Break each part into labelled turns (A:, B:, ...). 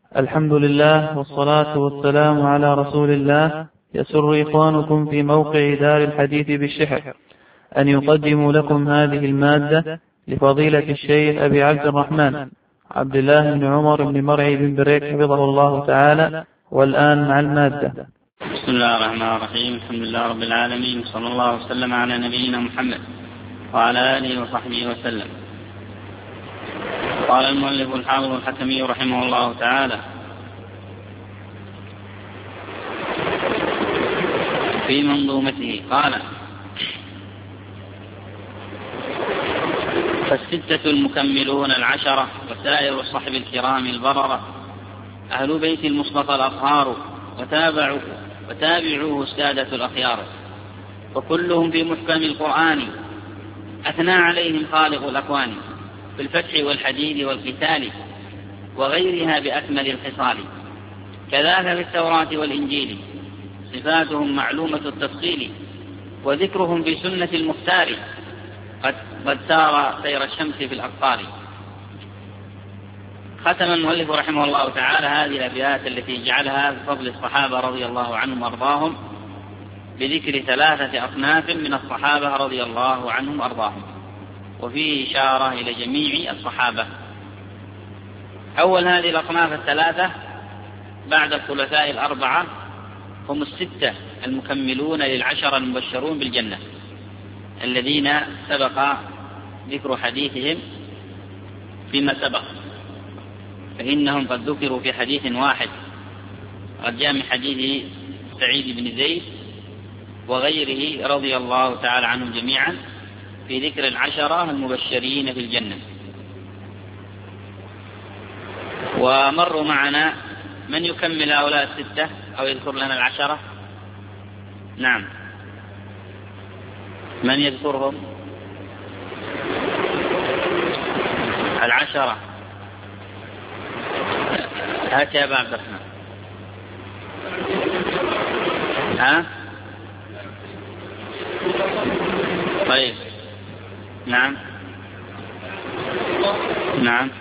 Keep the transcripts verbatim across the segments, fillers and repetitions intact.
A: الحمد لله والصلاة والسلام على رسول الله. يسر إخوانكم في موقع دار الحديث بالشحر أن يقدموا لكم هذه المادة لفضيلة الشيخ أبي عبد الرحمن عبد الله بن عمر بن مرعي بن بريك حفظه الله تعالى. والآن مع المادة.
B: بسم الله الرحمن الرحيم. الحمد لله رب العالمين، صلى الله وسلم على نبينا محمد وعلى آله وصحبه وسلم. قال المؤلف الحافظ الحكمي رحمه الله تعالى في منظومته قال: فالستة المكملون العشرة وسائر الصحب الكرام البررة أهل بيت المصطفى الأطهار وتابعوا وتابعوه السادة الأخيار، وكلهم في محكم القرآن أثنى عليهم خالق الأكوان في الفتح والحديد والقتال وغيرها بأكمل الخصال. كذاك في التوراة والإنجيل صفاتهم معلومة التفصيل، وذكرهم في سنة المختار قد, قد سار سير الشمس في الأقطار. ختم المؤلف رحمه الله تعالى هذه الأبيات التي جعلها بفضل الصحابة رضي الله عنهم وأرضاهم بذكر ثلاثة أصناف من الصحابة رضي الله عنهم وأرضاهم، وفيه إشارة إلى جميع الصحابة. أول هذه الأصناف الثلاثة بعد الخلفاء الأربعة هم الستة المكملون للعشرة المبشرون بالجنة الذين سبق ذكر حديثهم فيما سبق، فإنهم قد ذكروا في حديث واحد قد جاء من حديث سعيد بن زيد وغيره رضي الله تعالى عنهم جميعا في ذكر العشرة المبشرين بالجنة. ومروا معنا من يكمل هؤلاء الستة أو يذكر لنا العشرة؟ نعم، من يذكرهم؟ العشرة. هات يا أبا عبد الرحمن. ها؟ طيب، نعم نعم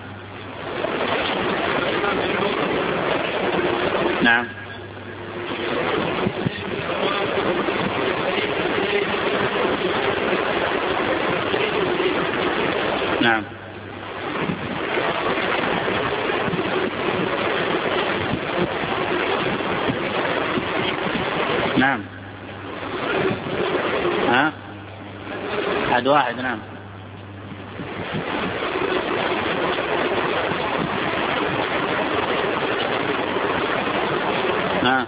B: نعم نعم نعم ها أحد واحد. نعم ها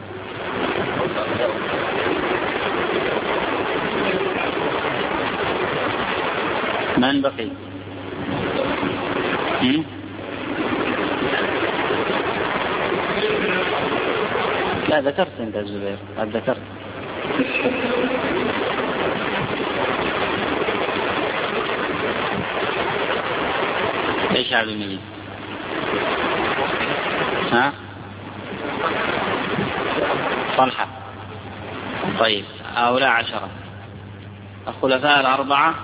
B: من بقي؟ هم؟ لا ذكرت انت الزبير، قد ذكرت. ايش عبد المجيد؟ ها؟ طلحة. طيب، هؤلاء عشرة الخلفاء الأربعة،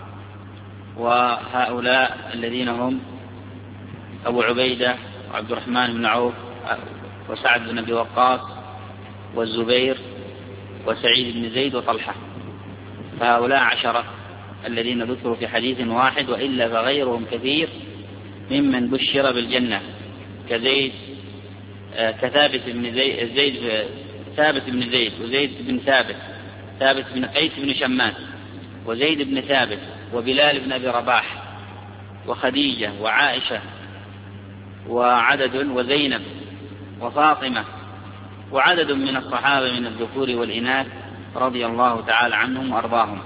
B: وهؤلاء الذين هم أبو عبيدة وعبد الرحمن بن عوف وسعد بن أبي وقاص والزبير وسعيد بن زيد وطلحة، فهؤلاء عشرة الذين ذكروا في حديث واحد، وإلا فغيرهم كثير ممن بشر بالجنة كزيد كثابت بن زيد, زيد ثابت بن زيد وزيد بن ثابت ثابت بن قيس بن شماس وزيد بن ثابت وبلال بن أبي رباح وخديجة وعائشة وعدد وزينب وفاطمة وعدد من الصحابة من الذكور والإناث رضي الله تعالى عنهم وأرضاهم.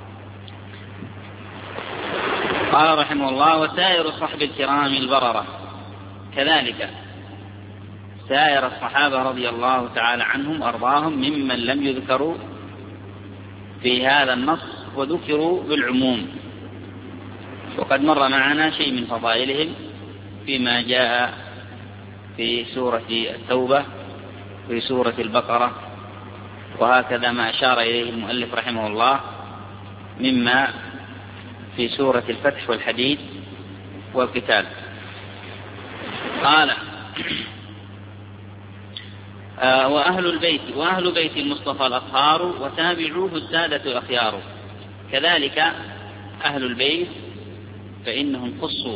B: قال رحمه الله: وسائر الصحب الكرام البررة. كذلك سائر الصحابة رضي الله تعالى عنهم وأرضاهم ممن لم يذكروا في هذا النص وذكروا بالعموم، وقد مر معنا شيء من فضائلهم فيما جاء في سورة التوبة في سورة البقرة، وهكذا ما أشار إليه المؤلف رحمه الله مما في سورة الفتح والحديد والقتال. قال: آه وأهل البيت وأهل بيت المصطفى الأطهار وتابعوه السادة الأخيار. كذلك أهل البيت فإنهم خصوا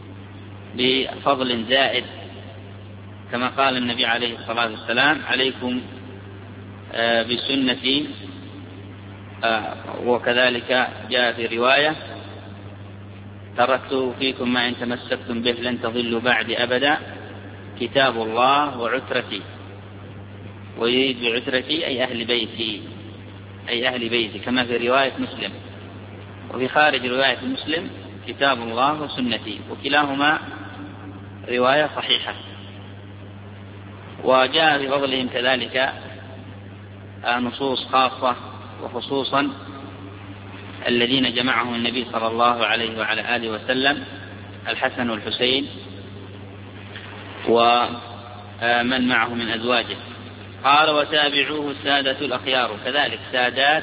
B: بفضل زائد، كما قال النبي عليه الصلاة والسلام: عليكم آه بسنتي. آه وكذلك جاء في رواية: تركت فيكم ما إن تمسكتم به لن تضلوا بعد أبدا، كتاب الله وعترتي. ويريد بعترتي أي أهل بيتي، أي أهل بيتي، كما في رواية مسلم. وفي خارج رواية مسلم: كتاب الله وسنتي، وكلاهما رواية صحيحة. وجاء في فضلهم كذلك نصوص خاصة، وخصوصا الذين جمعهم النبي صلى الله عليه وعلى آله وسلم: الحسن والحسين ومن معه من أزواجه. قال: وتابعوه السادة الأخيار. كذلك سادات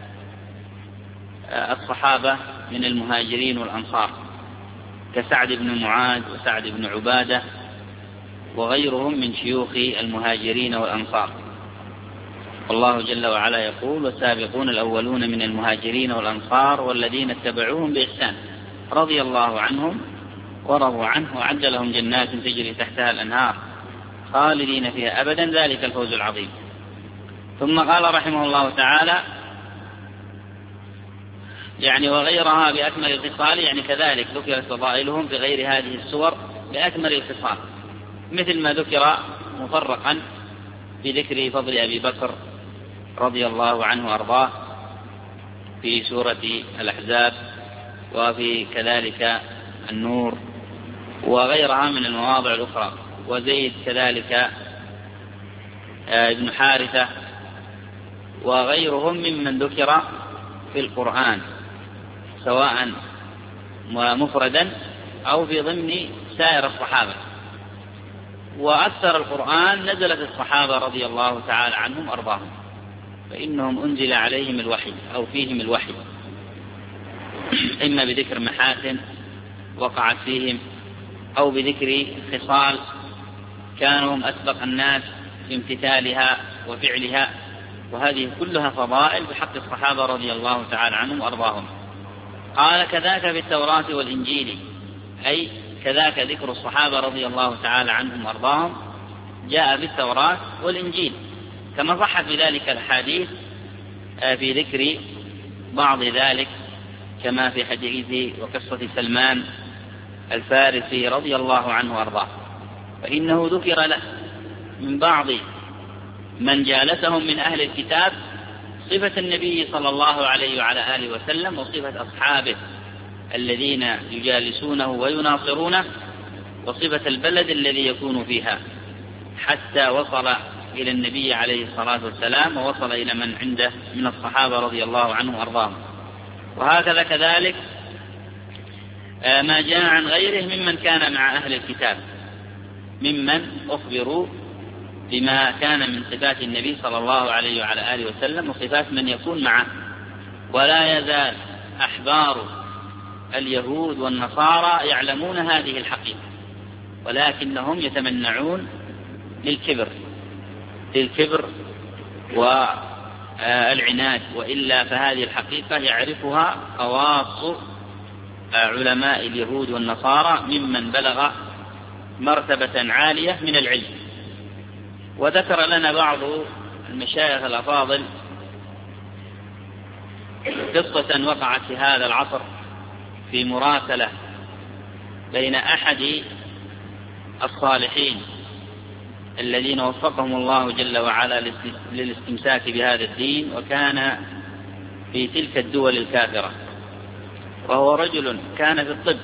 B: الصحابة من المهاجرين والأنصار كسعد بن معاذ وسعد بن عبادة وغيرهم من شيوخ المهاجرين والأنصار. والله جل وعلا يقول: والسابقون الأولون من المهاجرين والأنصار والذين اتبعوهم بإحسان رضي الله عنهم ورضوا عنه وأعد لهم جنات تجري تحتها الأنهار خالدين فيها أبدا، ذلك الفوز العظيم. ثم قال رحمه الله تعالى: يعني وغيرها بأكمل الخصال، يعني كذلك ذكرت فضائلهم بغير هذه السور بأكمل الخصال، مثل ما ذكر مفرقا بذكر فضل أبي بكر رضي الله عنه وأرضاه في سورة الأحزاب، وفي كذلك النور وغيرها من المواضع الأخرى. وزيد كذلك ابن حارثة وغيرهم ممن ذكر في القرآن سواء مفردا أو في ضمن سائر الصحابة. وأكثر القرآن نزلت الصحابة رضي الله تعالى عنهم أرضاهم، فإنهم أنزل عليهم الوحي أو فيهم الوحي، إما بذكر محاسن وقعت فيهم أو بذكر خصال كانوا هم أسبق الناس في امتثالها وفعلها، وهذه كلها فضائل بحق الصحابة رضي الله تعالى عنهم وأرضاهم. قال: كذاك في التوراة والإنجيل، أي كذاك ذكر الصحابة رضي الله تعالى عنهم وأرضاهم جاء في التوراة والإنجيل، كما صحت بذلك الحديث في ذكر بعض ذلك، كما في حديث وقصة سلمان الفارسي رضي الله عنه وأرضاه، فإنه ذكر له من بعض من جالسهم من أهل الكتاب صفة النبي صلى الله عليه وعلى آله وسلم وصفة أصحابه الذين يجالسونه ويناصرونه وصفة البلد الذي يكون فيها، حتى وصل إلى النبي عليه الصلاة والسلام ووصل إلى من عنده من الصحابة رضي الله عنهم وأرضاهم. وهكذا كذلك ما جاء عن غيره ممن كان مع أهل الكتاب، ممن أخبروا بما كان من صفات النبي صلى الله عليه وعلى آله وسلم وصفات من يكون معه. ولا يزال أحبار اليهود والنصارى يعلمون هذه الحقيقة، ولكنهم يتمنعون للكبر للكبر والعناد، وإلا فهذه الحقيقة يعرفها خواص علماء اليهود والنصارى ممن بلغ مرتبة عالية من العلم. وذكر لنا بعض المشايخ الأفاضل قصة وقعت في هذا العصر في مراسلة بين أحد الصالحين الذين وفقهم الله جل وعلا للاستمساك بهذا الدين، وكان في تلك الدول الكافرة، وهو رجل كان في الطب،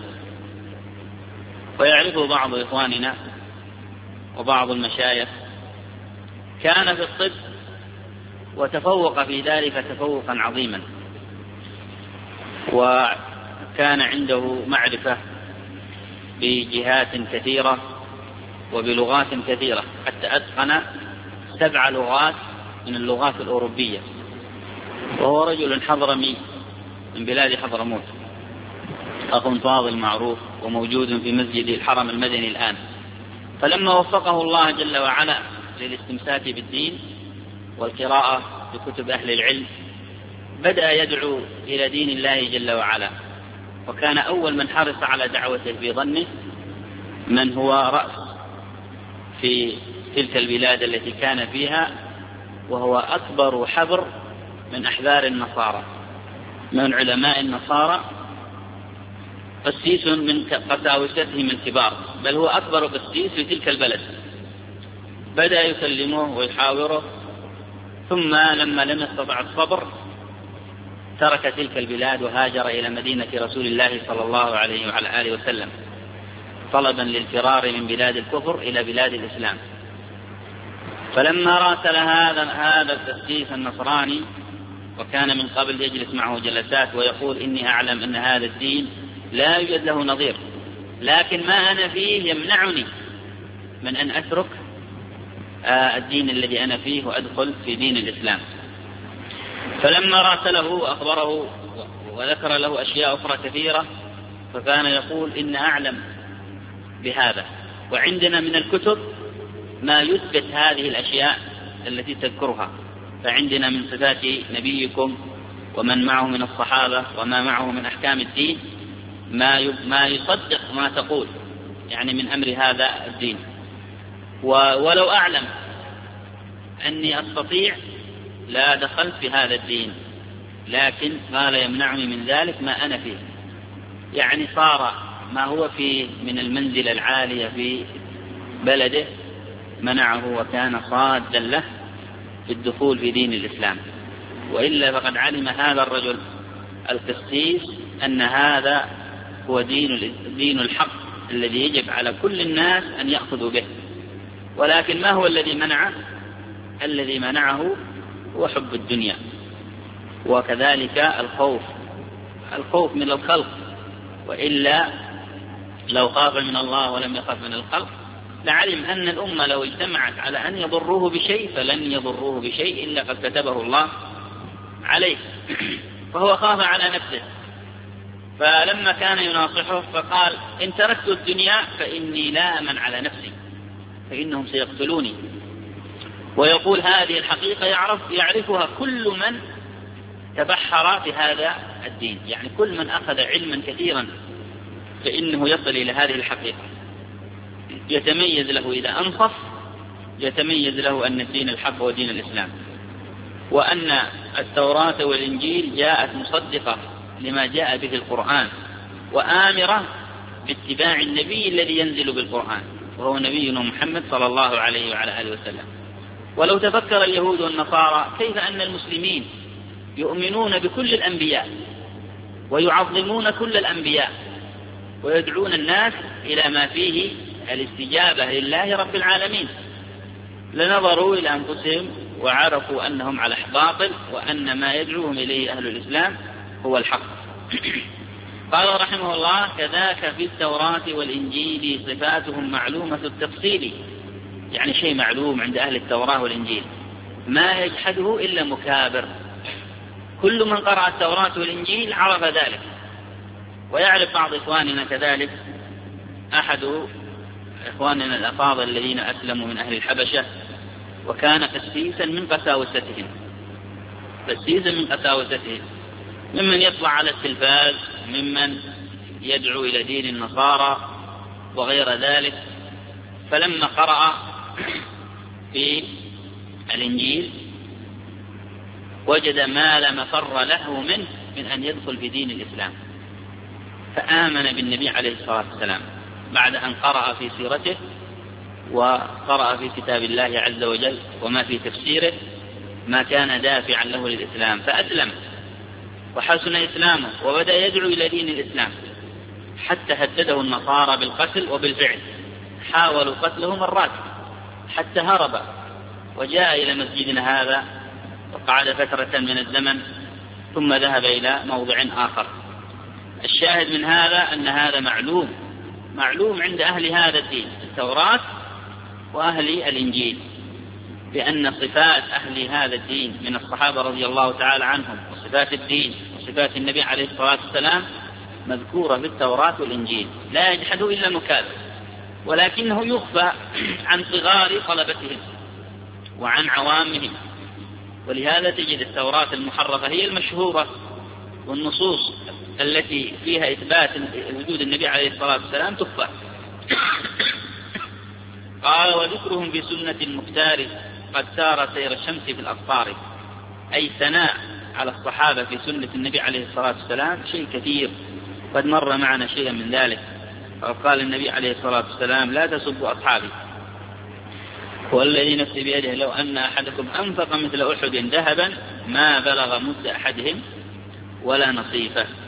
B: ويعرفه بعض إخواننا وبعض المشايخ. كان في الطب وتفوق في ذلك تفوقا عظيما، وكان عنده معرفة بجهات كثيرة وبلغات كثيرة، حتى أتقن سبع لغات من اللغات الأوروبية، وهو رجل حضرمي من بلاد حضرموت، أخ فاضل معروف وموجود في مسجد الحرم المدني الآن. فلما وفقه الله جل وعلا للاستمساك بالدين والقراءة بكتب أهل العلم بدأ يدعو إلى دين الله جل وعلا، وكان أول من حرص على دعوته في ظنه من هو رأس في تلك البلاد التي كان فيها، وهو أكبر حبر من أحبار النصارى، من علماء النصارى، قسيس من قساوستهم الكبار، بل هو أكبر قسيس في تلك البلد. بدأ يكلمه ويحاوره، ثم لما لم يستطع الصبر ترك تلك البلاد وهاجر إلى مدينة رسول الله صلى الله عليه وعلى آله وسلم، طلبا للفرار من بلاد الكفر إلى بلاد الإسلام. فلما راسل هذا هذا القسيس النصراني، وكان من قبل يجلس معه جلسات ويقول إني أعلم أن هذا الدين لا يوجد له نظير، لكن ما أنا فيه يمنعني من أن أترك الدين الذي أنا فيه وأدخل في دين الإسلام. فلما راسله وأخبره وذكر له أشياء أخرى كثيرة، فكان يقول إن أعلم بهذا، وعندنا من الكتب ما يثبت هذه الأشياء التي تذكرها، فعندنا من صفات نبيكم ومن معه من الصحابة وما معه من أحكام الدين ما ما يصدق ما تقول، يعني من أمر هذا الدين. ولو أعلم أني أستطيع لا دخلت في هذا الدين، لكن ما لا يمنعني من ذلك ما أنا فيه، يعني صار ما هو فيه من المنزلة العالية في بلده منعه وكان صادا له في الدخول في دين الإسلام. وإلا فقد علم هذا الرجل القسيس أن هذا هو دين دين الحق الذي يجب على كل الناس أن يأخذوا به. ولكن ما هو الذي منعه؟ الذي منعه هو حب الدنيا، وكذلك الخوف الخوف من الخلق. وإلا لو خاف من الله ولم يخاف من الخلق لعلم أن الأمة لو اجتمعت على أن يضروه بشيء فلن يضروه بشيء إلا قد كتبه الله عليه. فهو خاف على نفسه، فلما كان يناصحه فقال إن تركت الدنيا فإني لا أمن على نفسي، فإنهم سيقتلوني. ويقول هذه الحقيقة يعرف يعرفها كل من تبحر في هذا الدين، يعني كل من أخذ علما كثيرا فإنه يصل إلى هذه الحقيقة، يتميز له إذا أنصف، يتميز له أن الدين الحق هو دين الإسلام، وأن التوراة والإنجيل جاءت مصدقة لما جاء به القرآن، وآمرة باتباع النبي الذي ينزل بالقرآن وهو نبينا محمد صلى الله عليه وعلى آله وسلم. ولو تفكر اليهود والنصارى كيف أن المسلمين يؤمنون بكل الأنبياء ويعظمون كل الأنبياء ويدعون الناس إلى ما فيه الاستجابة لله رب العالمين، لنظروا إلى أنفسهم وعرفوا أنهم على باطل، وأن ما يدعوهم إليه أهل الإسلام هو الحق. قال رحمه الله كذاك في التوراة والإنجيل صفاتهم معلومة التفصيل، يعني شيء معلوم عند أهل التوراة والإنجيل ما يجحده إلا مكابر. كل من قرأ التوراة والإنجيل عرف ذلك. ويعرف بعض إخواننا كذلك، أحد إخواننا الأفاضل الذين أسلموا من أهل الحبشة وكان قسيسا من قساوستهم قسيسا من قساوستهم ممن يطلع على التلفاز، ممن يدعو إلى دين النصارى وغير ذلك. فلما قرأ في الإنجيل وجد ما لا مفر له منه من أن يدخل في دين الإسلام، فآمن بالنبي عليه الصلاة والسلام بعد أن قرأ في سيرته وقرأ في كتاب الله عز وجل وما في تفسيره ما كان دافعا له للإسلام، فأسلم وحسن إسلامه وبدأ يدعو إلى دين الإسلام، حتى هدده النصارى بالقتل، وبالفعل حاولوا قتله مرات حتى هرب وجاء إلى مسجدنا هذا وقعد فترة من الزمن ثم ذهب إلى موضع آخر. الشاهد من هذا أن هذا معلوم معلوم عند أهل هذا الدين التوراة وأهل الإنجيل، بأن صفات أهل هذا الدين من الصحابة رضي الله تعالى عنهم وصفات الدين وصفات النبي عليه الصلاة والسلام مذكورة في التوراة والإنجيل، لا يجحد إلا مكابر. ولكنه يخفى عن صغار طلبتهم وعن عوامهم، ولهذا تجد التوراة المحرفة هي المشهورة، والنصوص التي فيها إثبات وجود النبي عليه الصلاة والسلام تخفى. قال وذكرهم في سنة المختار قد سار سير الشمس في الأقطار، أي ثناء على الصحابة في سنة النبي عليه الصلاة والسلام شيء كثير، قد مر معنا شيئا من ذلك. قال النبي عليه الصلاة والسلام لا تسبوا أصحابي، والذي نفسي بيده لو أن أحدكم أنفق مثل أحد ذهبا ما بلغ مد أحدهم ولا نصيفه.